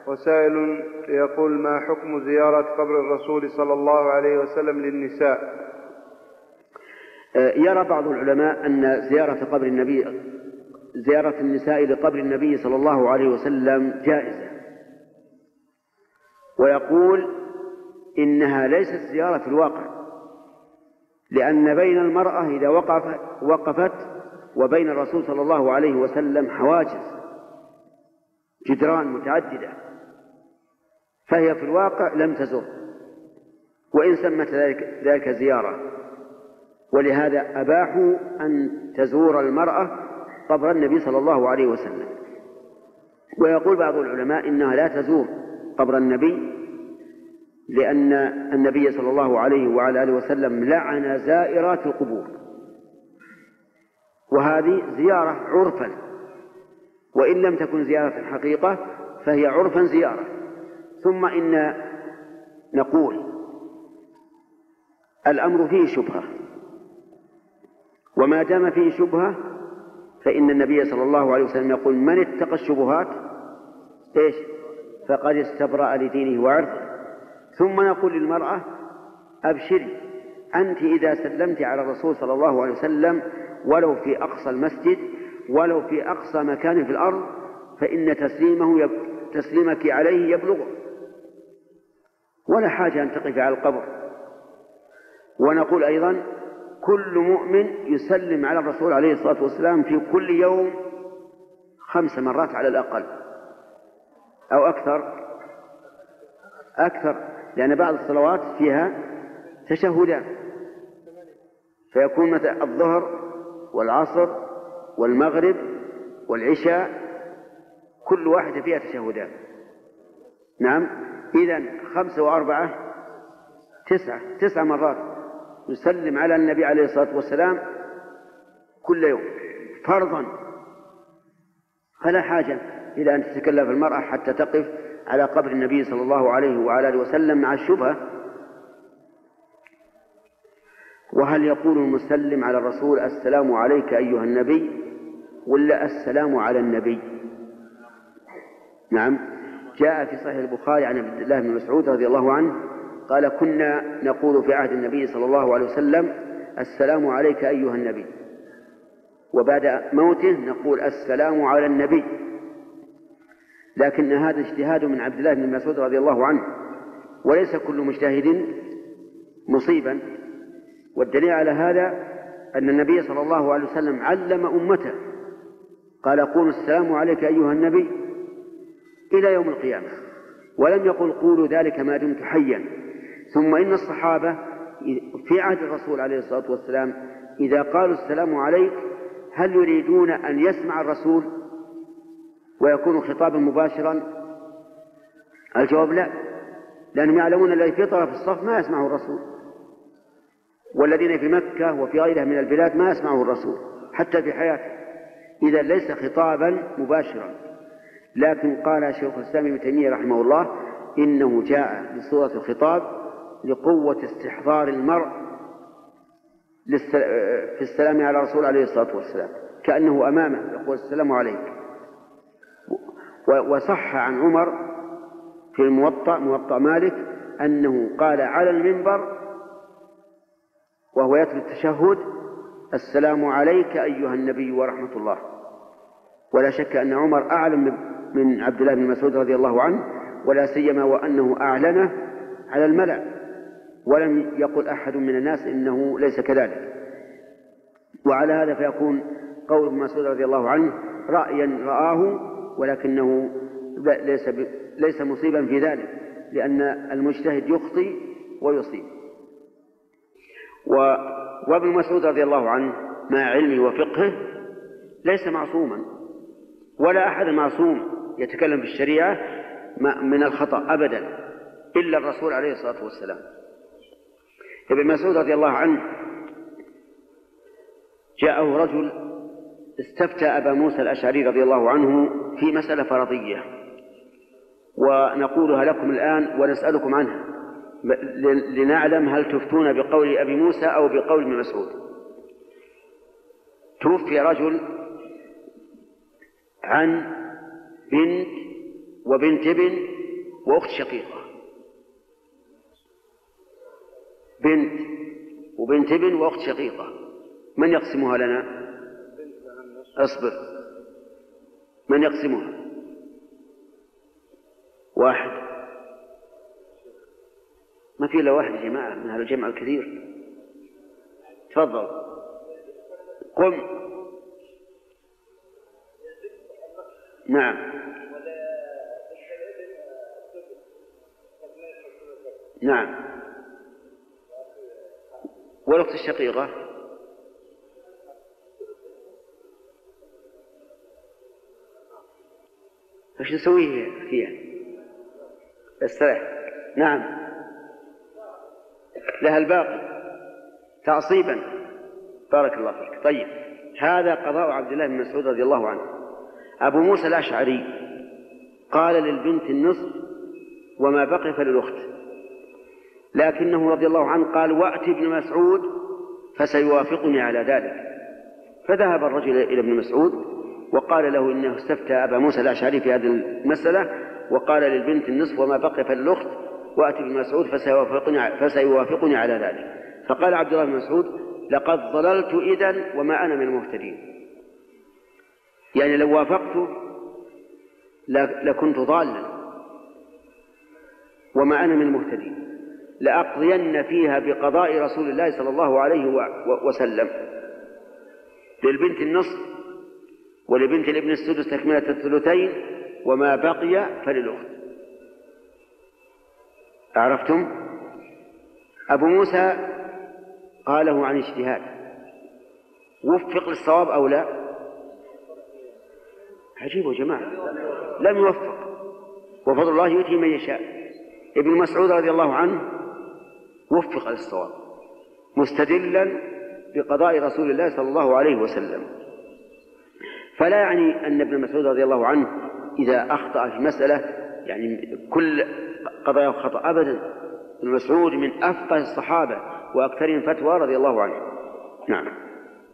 وسائل يقول: ما حكم زيارة قبر الرسول صلى الله عليه وسلم للنساء؟ يرى بعض العلماء أن زيارة النساء لقبر النبي صلى الله عليه وسلم جائزة، ويقول إنها ليست زيارة في الواقع، لأن بين المرأة إذا وقفت وبين الرسول صلى الله عليه وسلم حواجز، جدران متعددة، فهي في الواقع لم تزر، وإن سمت ذلك زيارة. ولهذا أباحوا أن تزور المرأة قبر النبي صلى الله عليه وسلم. ويقول بعض العلماء إنها لا تزور قبر النبي، لأن النبي صلى الله عليه وعلى آله وسلم لعن زائرات القبور، وهذه زيارة عرفا، وإن لم تكن زيارة حقيقة فهي عرفا زيارة. ثم إن نقول الأمر فيه شبهة، وما دام فيه شبهة فإن النبي صلى الله عليه وسلم يقول: من اتقى الشبهات فقد استبرأ لدينه وعرضه. ثم نقول للمرأة: أبشري، أنت إذا سلمت على الرسول صلى الله عليه وسلم ولو في أقصى المسجد ولو في أقصى مكان في الأرض فإن تسليمك عليه يبلغ، ولا حاجة أن تقف على القبر. ونقول أيضا: كل مؤمن يسلم على الرسول عليه الصلاة والسلام في كل يوم 5 مرات على الأقل، أو أكثر، لأن بعض الصلوات فيها تشهدان، فيكون مثل الظهر والعصر والمغرب والعشاء كل واحدة فيها تشهدان. نعم، إذن 5 و4 9 مرات يسلم على النبي عليه الصلاة والسلام كل يوم فرضا، فلا حاجة إلى أن تتكلف المرأة حتى تقف على قبر النبي صلى الله عليه وعلى آله وسلم مع الشبهة. وهل يقول المسلم على الرسول: السلام عليك أيها النبي، ولا السلام على النبي؟ نعم، جاء في صحيح البخاري عن عبد الله بن مسعود رضي الله عنه قال: كنا نقول في عهد النبي صلى الله عليه وسلم: السلام عليك أيها النبي، وبعد موته نقول: السلام على النبي. لكن هذا اجتهاد من عبد الله بن مسعود رضي الله عنه، وليس كل مجتهد مصيبا. والدليل على هذا أن النبي صلى الله عليه وسلم علم أمته، قال: قولوا السلام عليك أيها النبي إلى يوم القيامة، ولم يقل قولوا ذلك ما دمت حيا. ثم إن الصحابة في عهد الرسول عليه الصلاة والسلام إذا قالوا السلام عليك هل يريدون أن يسمع الرسول ويكون خطابا مباشرا؟ الجواب لا، لأنهم يعلمون الذي في طرف الصف ما يسمعه الرسول، والذين في مكة وفي غيرها من البلاد ما يسمعه الرسول حتى في حياته، إذا ليس خطابا مباشرا. لكن قال شيخ الإسلام ابن تيمية رحمه الله: إنه جاء بصورة الخطاب لقوة استحضار المرء في السلام على الرسول عليه الصلاة والسلام، كأنه أمامه يقول: السلام عليك. وصح عن عمر في موطأ مالك أنه قال على المنبر وهو يتلو التشهد: السلام عليك أيها النبي ورحمة الله. ولا شك أن عمر أعلم من عبد الله بن مسعود رضي الله عنه، ولا سيما وأنه أعلنه على الملأ، ولم يقل أحد من الناس إنه ليس كذلك. وعلى هذا فيكون قول ابن مسعود رضي الله عنه رأيا رآه، ولكنه ليس مصيبا في ذلك، لأن المجتهد يخطئ ويصيب. وابن مسعود رضي الله عنه مع علمه وفقهه ليس معصوما، ولا أحد معصوم يتكلم في الشريعة من الخطأ أبدا إلا الرسول عليه الصلاة والسلام. ابن مسعود رضي الله عنه جاءه رجل استفتى أبا موسى الأشعري رضي الله عنه في مسألة فرضية، ونقولها لكم الآن ونسألكم عنها لنعلم هل تفتون بقول أبي موسى أو بقول ابن مسعود. توفي رجل عن بنت وبنت ابن وأخت شقيقة، بنت وبنت ابن وأخت شقيقة، من يقسمها لنا؟ أصبر، من يقسمها؟ واحد، ما في إلا واحد يا جماعة من هذا الجمع الكثير. تفضل قم. نعم نعم. والأخت الشقيقة ايش نسويه فيها؟ استريح. نعم لها الباقي تعصيبا. بارك الله فيك. طيب، هذا قضاء عبد الله بن مسعود رضي الله عنه. أبو موسى الأشعري قال للبنت النصف وما بقي فللأخت، لكنه رضي الله عنه قال وأتي ابن مسعود فسيوافقني على ذلك. فذهب الرجل إلى ابن مسعود وقال له إنه استفتى أبا موسى الأشعري في هذه المسألة، وقال للبنت النصف وما بقي فللأخت، وأتي ابن مسعود فسيوافقني على ذلك. فقال عبد الله بن مسعود لقد ضللت إذن وما أنا من المهتدين، يعني لو وافقت لكنت ضالا وما أنا من المهتدين، لأقضين فيها بقضاء رسول الله صلى الله عليه وسلم، للبنت النصف ولبنت الابن السدس تكملة الثلثين، وما بقي فللأخت. عرفتم؟ أبو موسى قاله عن اجتهاد، وفق للصواب أو لا؟ عجيب يا جماعة، لم يوفق، وفضل الله يؤتي من يشاء. ابن مسعود رضي الله عنه وفق للصواب مستدلا بقضاء رسول الله صلى الله عليه وسلم. فلا يعني أن ابن مسعود رضي الله عنه إذا أخطأ في مسألة يعني كل قضايا خطأ، أبدا. ابن مسعود من أفقه الصحابة وأكثرهم فتوى رضي الله عنه. نعم.